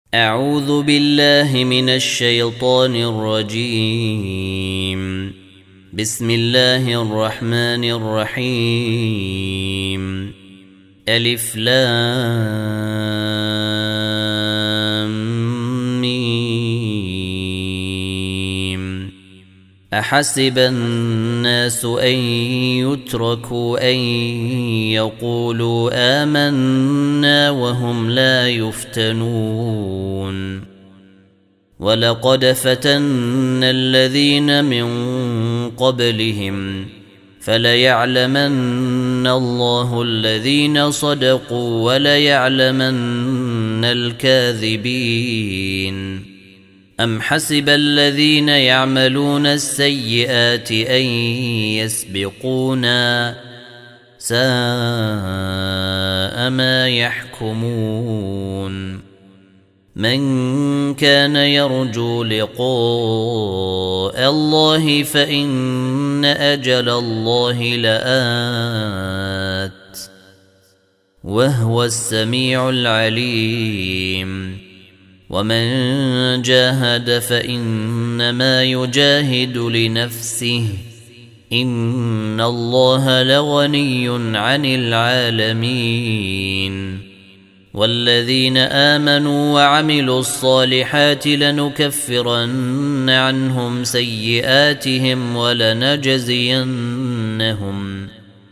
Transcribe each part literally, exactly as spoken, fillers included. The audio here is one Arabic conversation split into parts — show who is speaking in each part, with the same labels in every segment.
Speaker 1: أعوذ بالله من الشيطان الرجيم. بسم الله الرحمن الرحيم. ألف لام ميم. أحسب الناس أن يتركوا أن يقولوا آمنا وهم لا يفتنون. ولقد فتنا الذين من قبلهم فليعلمن الله الذين صدقوا وليعلمن الكاذبين. أم حسب الذين يعملون السيئات أن يسبقونا ساء ما يحكمون. من كان يرجو لقاء الله فإن أجل الله لآت وهو السميع العليم. ومن جاهد فإنما يجاهد لنفسه إن الله لغني عن العالمين. والذين آمنوا وعملوا الصالحات لنكفرن عنهم سيئاتهم ولنجزينهم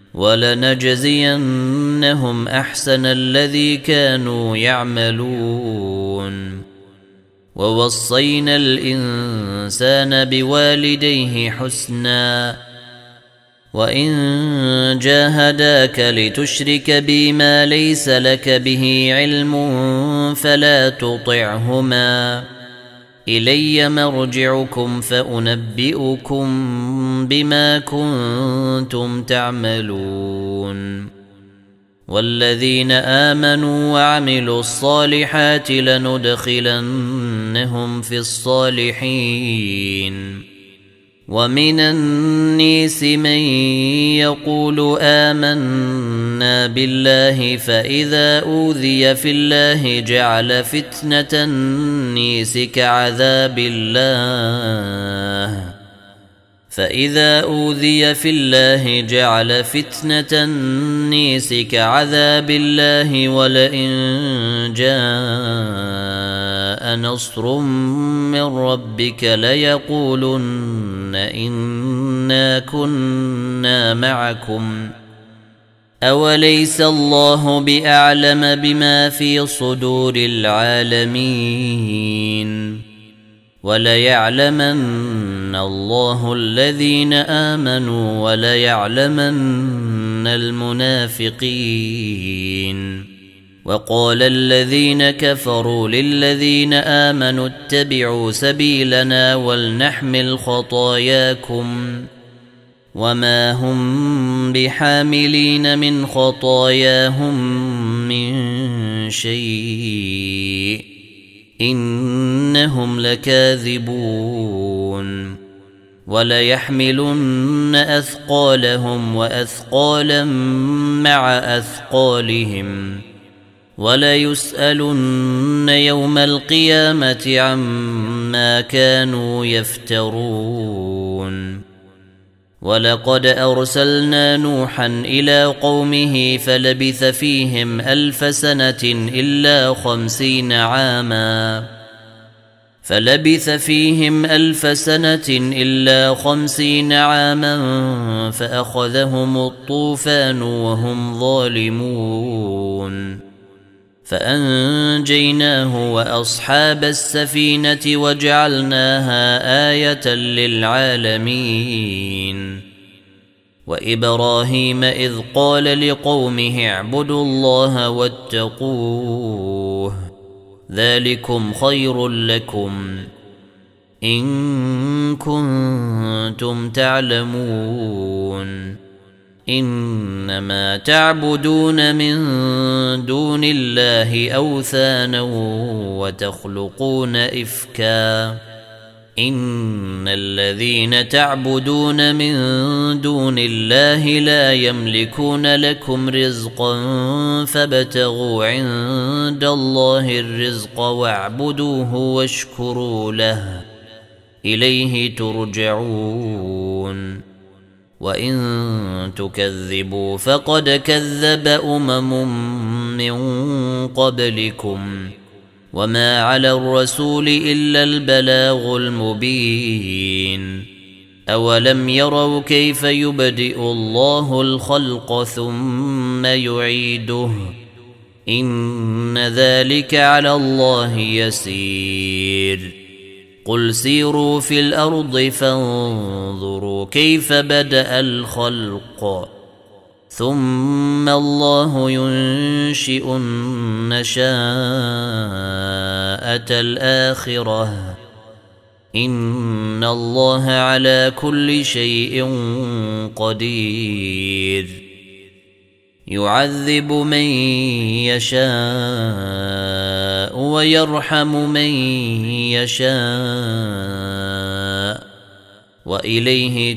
Speaker 1: ولنجزينهم أحسن الذي كانوا يعملون. ووصينا الإنسان بوالديه حسنا وإن جاهداك لتشرك بي ما ليس لك به علم فلا تطعهما إلي مرجعكم فأنبئكم بما كنتم تعملون. والذين آمنوا وعملوا الصالحات لندخلنهم في الصالحين. ومن الناس من يقول آمنا بالله فإذا أوذي في الله جعل فتنة الناس كعذاب الله فإذا أوذي في الله جعل فتنة الناس كعذاب الله ولئن جاء نصر من ربك ليقولن إنا كنا معكم أوليس الله بأعلم بما في صدور العالمين. وليعلمن الله الذين آمنوا وليعلمن المنافقين. وقال الذين كفروا للذين آمنوا اتبعوا سبيلنا ولنحمل خطاياكم وما هم بحاملين من خطاياهم من شيء إنهم لكاذبون. وليحملن أثقالهم وأثقالا مع أثقالهم وليسألن يوم القيامة عما كانوا يفترون. ولقد أرسلنا نوحا إلى قومه فلبث فيهم ألف سنة إلا خمسين عاما فلبث فيهم ألف سنة إلا خمسين عاما فأخذهم الطوفان وهم ظالمون. فأنجيناه وأصحاب السفينة وجعلناها آية للعالمين. وإبراهيم إذ قال لقومه اعبدوا الله واتقوه ذلكم خير لكم إن كنتم تعلمون. إنما تعبدون من دون الله أوثانا وتخلقون إفكا إن الذين تعبدون من دون الله لا يملكون لكم رزقا فابتغوا عند الله الرزق واعبدوه واشكروا له إليه ترجعون وإن تكذبوا فقد كذب أمم من قبلكم وما على الرسول إلا البلاغ المبين أولم يروا كيف يبدئ الله الخلق ثم يعيده إن ذلك على الله يسير قل سيروا في الأرض فانظروا كيف بدأ الخلق ثم الله ينشئ النشاءة الآخرة إن الله على كل شيء قدير يعذب من يشاء ويرحم من يشاء وإليه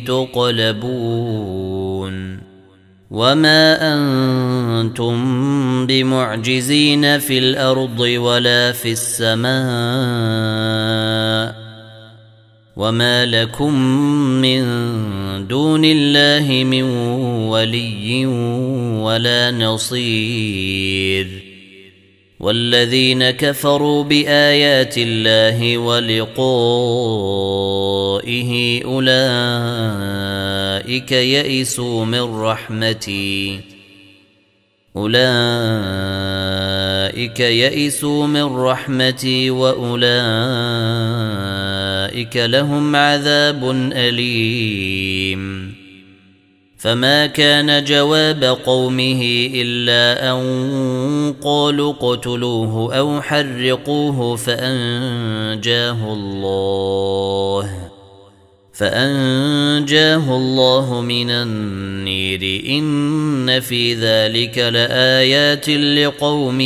Speaker 1: تقلبون وما أنتم بمعجزين في الأرض ولا في السماء وما لكم من دون الله من ولي ولا نصير والذين كفروا بآيات الله ولقائه أولئك يئسوا من رحمتي أولئك يئسوا من رحمتي وأولئك لهم عذاب أليم فما كان جواب قومه إلا أن قالوا اقتلوه أو حرقوه فأنجاه الله فأنجاه الله من النير إن في ذلك لآيات لقوم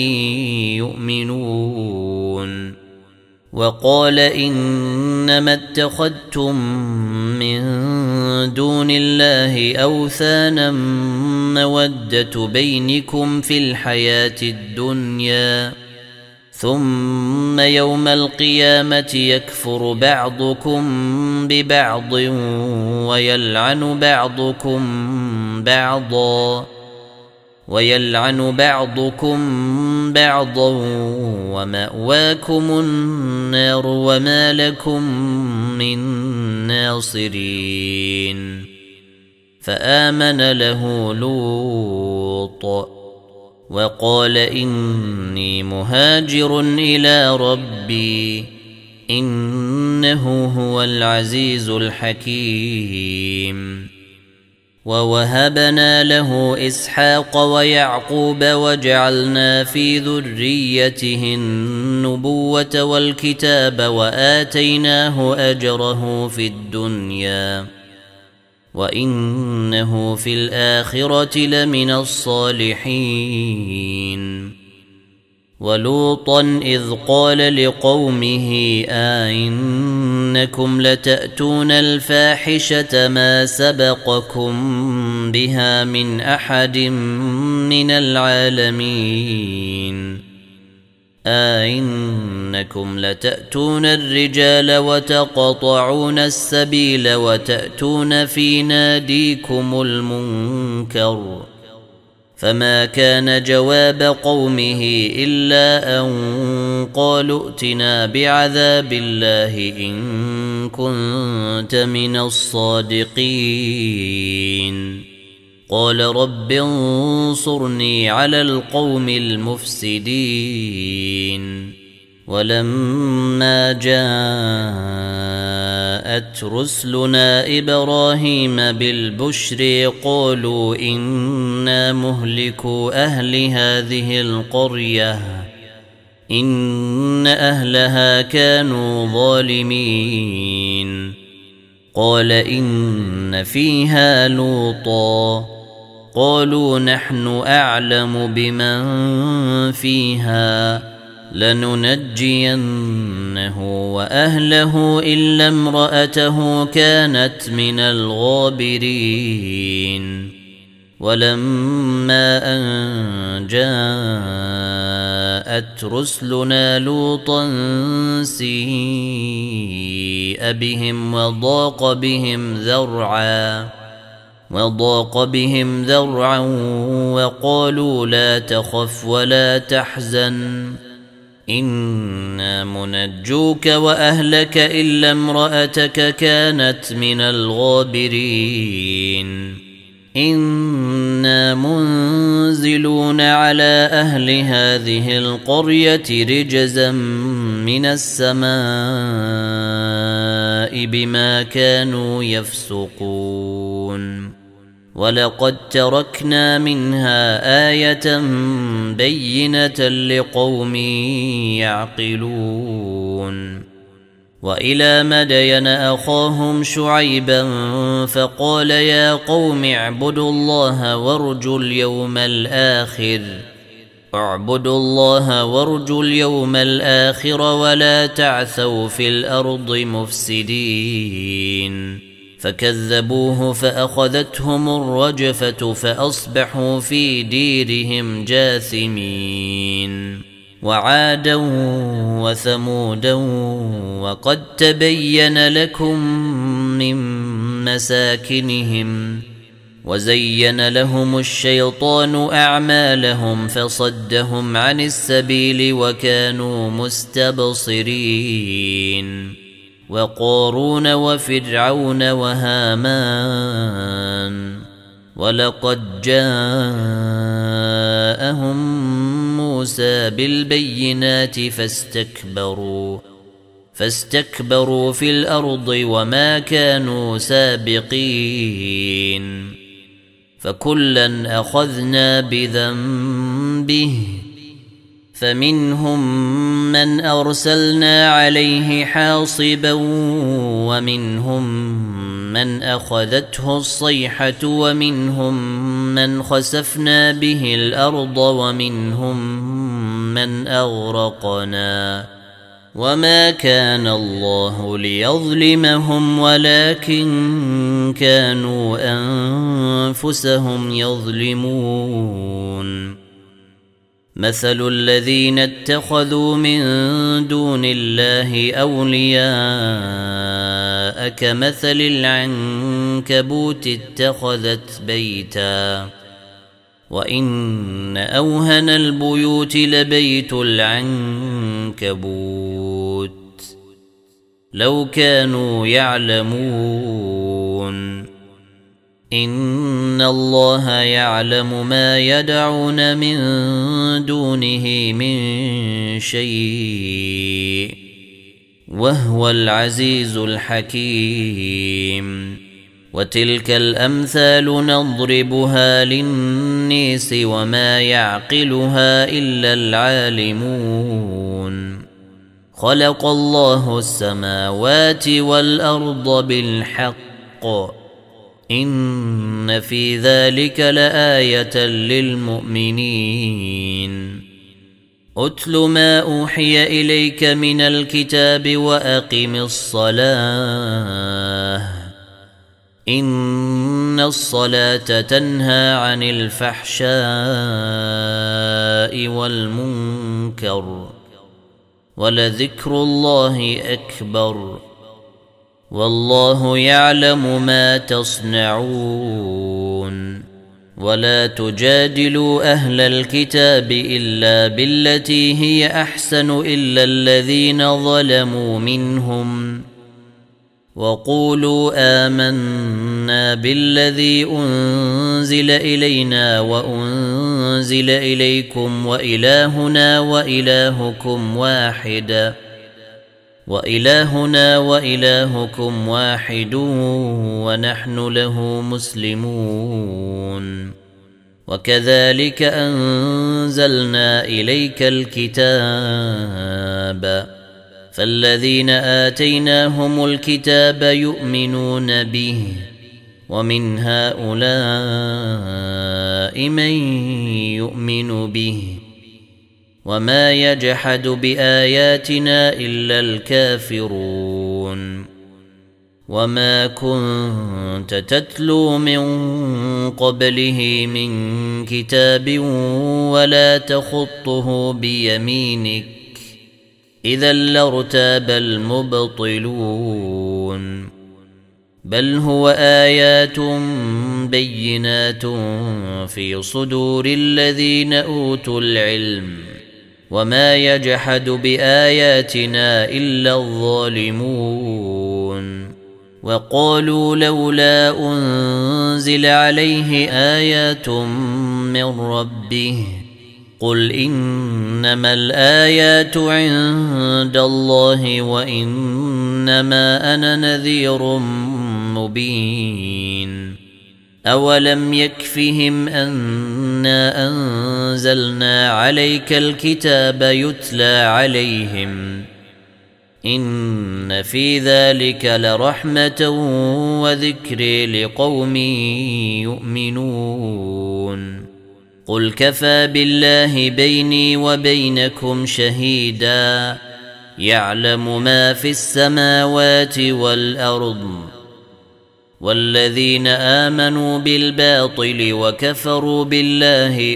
Speaker 1: يؤمنون وقال إنما اتخذتم من دون الله أوثانا مودة بينكم في الحياة الدنيا ثم يوم القيامة يكفر بعضكم ببعض ويلعن بعضكم بعضا ويلعن بعضكم بعضا ومأواكم النار وما لكم من ناصرين فآمن له لوط وقال إني مهاجر إلى ربي إنه هو العزيز الحكيم ووهبنا له إسحاق ويعقوب وجعلنا في ذريته النبوة والكتاب وآتيناه أجره في الدنيا وإنه في الآخرة لمن الصالحين ولوطا إذ قال لقومه أئنكم لتأتون الفاحشة ما سبقكم بها من أحد من العالمين أئنكم لتأتون الرجال وتقطعون السبيل وتأتون في ناديكم المنكر فما كان جواب قومه إلا أن قالوا ائتنا بعذاب الله إن كنت من الصادقين قال رب انصرني على القوم المفسدين ولما جاءت رسلنا إبراهيم بالبشر قالوا إنا مهلكوا أهل هذه القرية إن أهلها كانوا ظالمين قال إن فيها لوطا قالوا نحن أعلم بمن فيها لننجينه وأهله إلا امرأته كانت من الغابرين ولما أن جاءت رسلنا لوطا سيء بهم وضاق بهم ذرعا وضاق بهم ذرعا وقالوا لا تخف ولا تحزن إنا منجوك وأهلك إلا امرأتك كانت من الغابرين إنا منزلون على أهل هذه القرية رجزا من السماء بما كانوا يفسقون ولقد تركنا منها آية بينة لقوم يعقلون وإلى مدين أخاهم شعيبا فقال يا قوم اعبدوا الله وارجوا اليوم الآخر اعبدوا الله وارجوا اليوم الآخر ولا تعثوا في الأرض مفسدين فكذبوه فأخذتهم الرجفة فأصبحوا في ديرهم جاثمين وعادا وثمودا وقد تبين لكم من مساكنهم وزين لهم الشيطان أعمالهم فصدهم عن السبيل وكانوا مستبصرين وقارون وفرعون وهامان ولقد جاءهم موسى بالبينات فاستكبروا فاستكبروا في الأرض وما كانوا سابقين فكلا أخذنا بذنبه فمنهم من أرسلنا عليه حاصبا ومنهم من أخذته الصيحة ومنهم من خسفنا به الأرض ومنهم من أغرقنا وما كان الله ليظلمهم ولكن كانوا أنفسهم يظلمون مثل الذين اتخذوا من دون الله أولياء كمثل العنكبوت اتخذت بيتا وإن أوهن البيوت لبيت العنكبوت لو كانوا يعلمون إن الله يعلم ما يدعون من دونه من شيء وهو العزيز الحكيم وتلك الأمثال نضربها للناس وما يعقلها إلا العالمون خلق الله السماوات والأرض بالحق إن في ذلك لآية للمؤمنين أتل ما أوحي إليك من الكتاب وأقم الصلاة إن الصلاة تنهى عن الفحشاء والمنكر ولذكر الله أكبر والله يعلم ما تصنعون ولا تجادلوا أهل الكتاب إلا بالتي هي أحسن إلا الذين ظلموا منهم وقولوا آمنا بالذي أنزل إلينا وأنزل إليكم وإلهنا وإلهكم واحد وإلهنا وإلهكم واحد ونحن له مسلمون وكذلك أنزلنا إليك الكتاب فالذين آتيناهم الكتاب يؤمنون به ومن هؤلاء من يؤمن به وما يجحد بآياتنا إلا الكافرون وما كنت تتلو من قبله من كتاب ولا تخطه بيمينك إذا لارتاب المبطلون بل هو آيات بينات في صدور الذين أوتوا العلم وما يجحد بآياتنا إلا الظالمون وقالوا لولا أنزل عليه آيات من ربه قل إنما الآيات عند الله وإنما أنا نذير مبين أولم يكفهم أنا أنزلنا عليك الكتاب يتلى عليهم إن في ذلك لرحمة وذكر لقوم يؤمنون قل كفى بالله بيني وبينكم شهيدا يعلم ما في السماوات والأرض والذين آمنوا بالباطل وكفروا بالله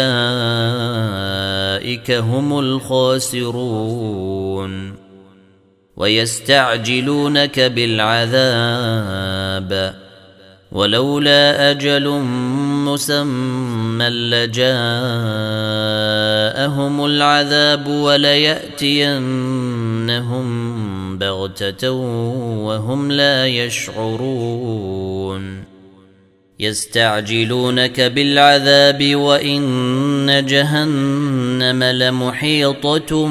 Speaker 1: أولئك هم الخاسرون ويستعجلونك بالعذاب ولولا أجل مسمى لجاءهم العذاب وليأتينهم بغتة وهم لا يشعرون يستعجلونك بالعذاب وإن جهنم لمحيطة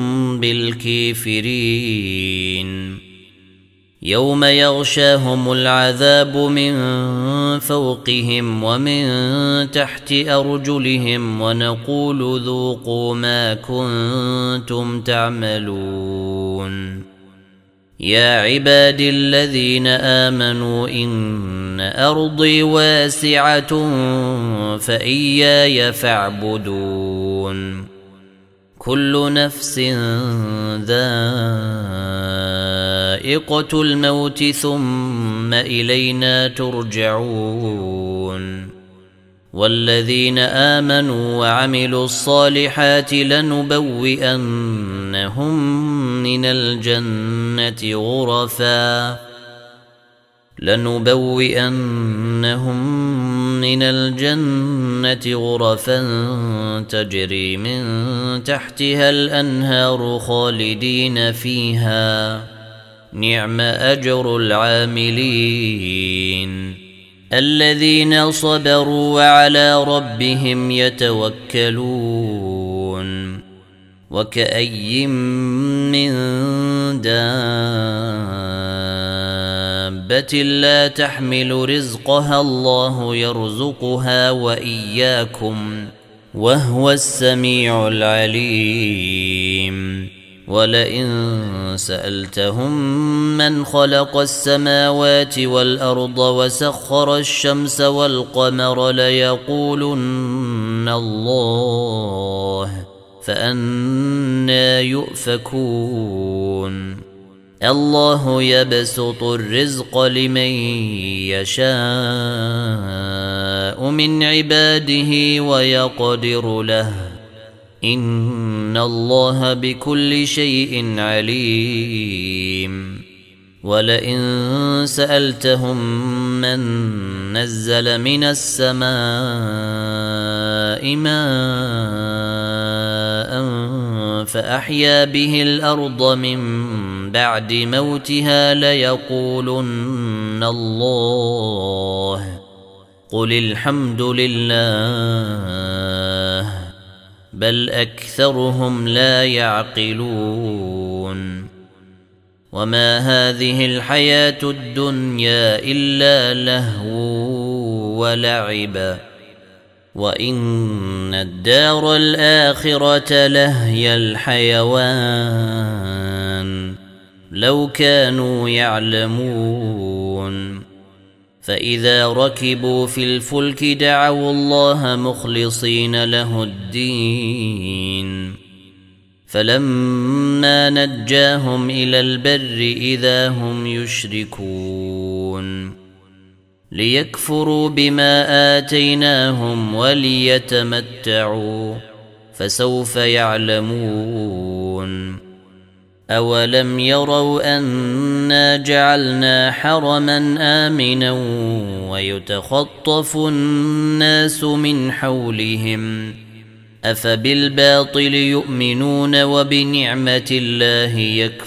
Speaker 1: بالكافرين يوم يغشاهم العذاب من فوقهم ومن تحت أرجلهم ونقول ذوقوا ما كنتم تعملون يا عبادي الذين آمنوا إن أرضي واسعة فإياي فاعبدون كل نفس ذائقة الموت ثم إلينا ترجعون والذين آمنوا وعملوا الصالحات لنبوئنهم من الجنة غرفا لنبوئنهم من الجنة غرفا تجري من تحتها الأنهار خالدين فيها نعم أجر العاملين الذين صبروا وعلى ربهم يتوكلون وكأي من دابة لا تحمل رزقها الله يرزقها وإياكم وهو السميع العليم ولئن سألتهم من خلق السماوات والأرض وسخر الشمس والقمر ليقولن الله فأنى يؤفكون الله يبسط الرزق لمن يشاء من عباده ويقدر له إن الله بكل شيء عليم ولئن سألتهم من نزل من السماء ماء فأحيا به الأرض من بعد موتها ليقولن الله قل الحمد لله بل أكثرهم لا يعقلون وما هذه الحياة الدنيا إلا لهو ولعب وإن الدار الآخرة لهي الحيوان لو كانوا يعلمون فإذا ركبوا في الفلك دعوا الله مخلصين له الدين فلما نجاهم إلى البر إذا هم يشركون ليكفروا بما آتيناهم وليتمتعوا فسوف يعلمون أولم يروا أنا جعلنا حرما آمنا ويتخطف الناس من حولهم أفبالباطل يؤمنون وبنعمة الله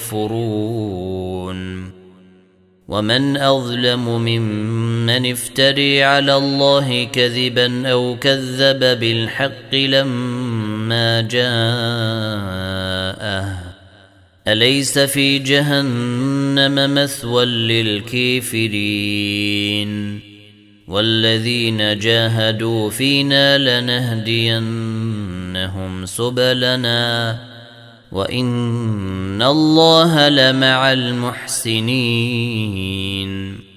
Speaker 1: يكفرون ومن أظلم ممن افتري على الله كذبا أو كذب بالحق لما جاءه أليس في جهنم مثوى للكافرين والذين جاهدوا فينا لنهدينهم سبلنا وإن الله لمع المحسنين